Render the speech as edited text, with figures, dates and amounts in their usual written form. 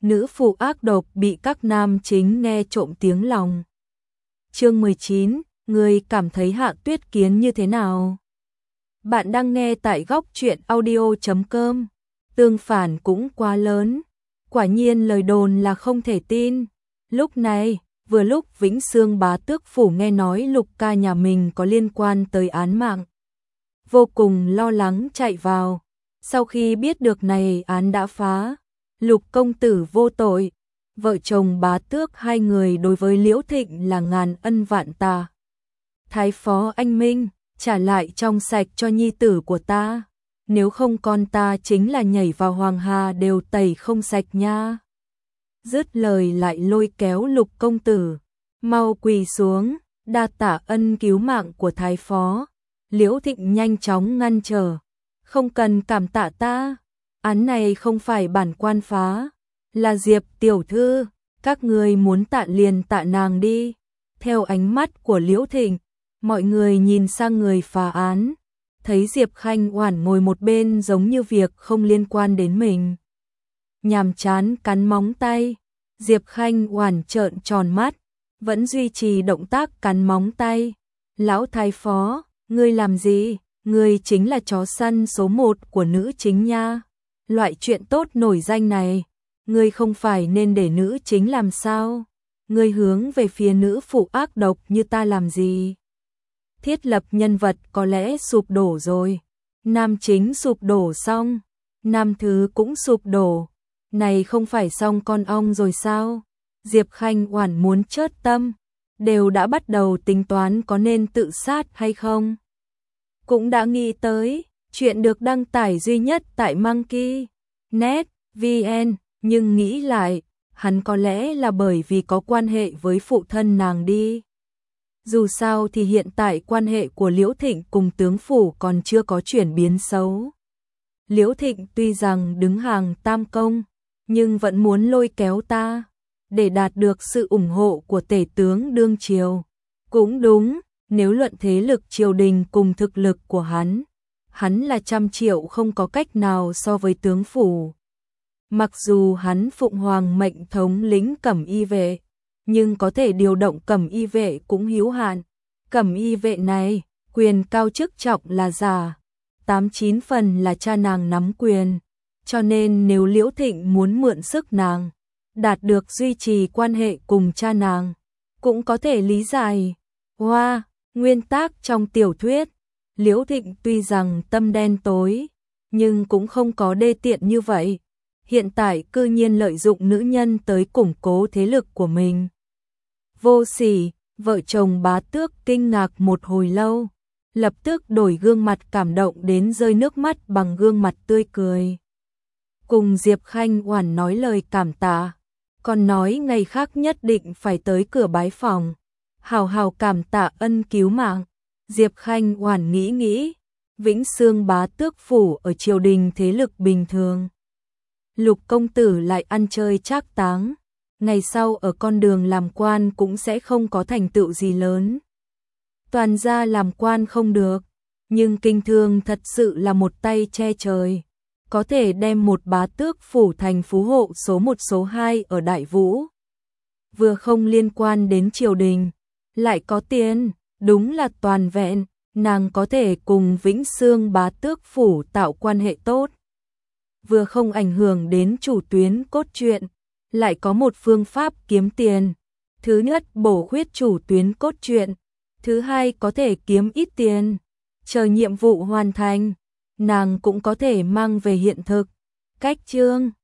nữ phụ ác độc bị các nam chính nghe trộm tiếng lòng. Chương 19, người cảm thấy Hạ Tuyết Kiến như thế nào? Bạn đang nghe tại góc truyện audio.com. Tương phản cũng quá lớn. Quả nhiên lời đồn là không thể tin. Lúc này, vừa lúc Vĩnh Xương Bá Tước Phủ nghe nói Lục ca nhà mình có liên quan tới án mạng. Vô cùng lo lắng chạy vào. Sau khi biết được này án đã phá, Lục công tử vô tội. Vợ chồng Bá Tước hai người đối với Liễu Thịnh là ngàn ân vạn tạ. Thái phó anh minh, trả lại trong sạch cho nhi tử của ta. Nếu không con ta chính là nhảy vào hoàng hà đều tẩy không sạch nha. Dứt lời lại lôi kéo Lục công tử, mau quỳ xuống, đa tạ ân cứu mạng của thái phó. Liễu Thịnh nhanh chóng ngăn trở, không cần cảm tạ ta, án này không phải bản quan phá, là Diệp tiểu thư, các người muốn tạ liền tạ nàng đi. Theo ánh mắt của Liễu Thịnh, mọi người nhìn sang người phá án, thấy Diệp Khanh Oản ngồi một bên giống như việc không liên quan đến mình. Nhàm chán cắn móng tay, Diệp Khanh Oản trợn tròn mắt, vẫn duy trì động tác cắn móng tay. Lão thái phó, ngươi làm gì? Ngươi chính là chó săn số 1 của nữ chính nha. Loại chuyện tốt nổi danh này, ngươi không phải nên để nữ chính làm sao? Ngươi hướng về phía nữ phụ ác độc như ta làm gì? Thiết lập nhân vật có lẽ sụp đổ rồi. Nam chính sụp đổ xong, nam thứ cũng sụp đổ. Này không phải xong con ong rồi sao? Diệp Khanh Oản muốn chớt tâm, đều đã bắt đầu tính toán có nên tự sát hay không. Cũng đã nghĩ tới, chuyện được đăng tải duy nhất tại Monkey.net VN, nhưng nghĩ lại, hắn có lẽ là bởi vì có quan hệ với phụ thân nàng đi. Dù sao thì hiện tại quan hệ của Liễu Thịnh cùng tướng phủ còn chưa có chuyển biến xấu. Liễu Thịnh tuy rằng đứng hàng tam công, nhưng vẫn muốn lôi kéo ta, để đạt được sự ủng hộ của tể tướng đương triều. Cũng đúng, nếu luận thế lực triều đình cùng thực lực của hắn là 100 triệu không có cách nào so với tướng phủ. Mặc dù hắn phụng hoàng mệnh thống lĩnh Cẩm Y vệ, nhưng có thể điều động Cẩm Y vệ cũng hữu hạn. Cẩm Y vệ này, quyền cao chức trọng là giả, 8-9 phần là cha nàng nắm quyền, cho nên nếu Liễu Thịnh muốn mượn sức nàng, đạt được duy trì quan hệ cùng cha nàng, cũng có thể lý giải. Hoa, nguyên tác trong tiểu thuyết, Liễu Thịnh tuy rằng tâm đen tối, nhưng cũng không có đê tiện như vậy. Hiện tại cư nhiên lợi dụng nữ nhân tới củng cố thế lực của mình. Vô sỉ, vợ chồng Bá Tước kinh ngạc một hồi lâu, lập tức đổi gương mặt cảm động đến rơi nước mắt bằng gương mặt tươi cười. Cùng Diệp Khanh Oản nói lời cảm tạ, còn nói ngày khác nhất định phải tới cửa bái phòng, hào hào cảm tạ ân cứu mạng. Diệp Khanh Oản nghĩ, Vĩnh Xương Bá Tước phủ ở triều đình thế lực bình thường. Lục công tử lại ăn chơi trác táng, ngày sau ở con đường làm quan cũng sẽ không có thành tựu gì lớn. Toàn gia làm quan không được, nhưng kinh thương thật sự là một tay che trời, có thể đem một bá tước phủ thành phú hộ số 1 số 2 ở Đại Vũ. Vừa không liên quan đến triều đình, lại có tiền, đúng là toàn vẹn, nàng có thể cùng Vĩnh Xương Bá Tước phủ tạo quan hệ tốt. Vừa không ảnh hưởng đến chủ tuyến cốt truyện, lại có một phương pháp kiếm tiền. Thứ nhất bổ khuyết chủ tuyến cốt truyện, thứ hai có thể kiếm ít tiền. Chờ nhiệm vụ hoàn thành, nàng cũng có thể mang về hiện thực. Cách chương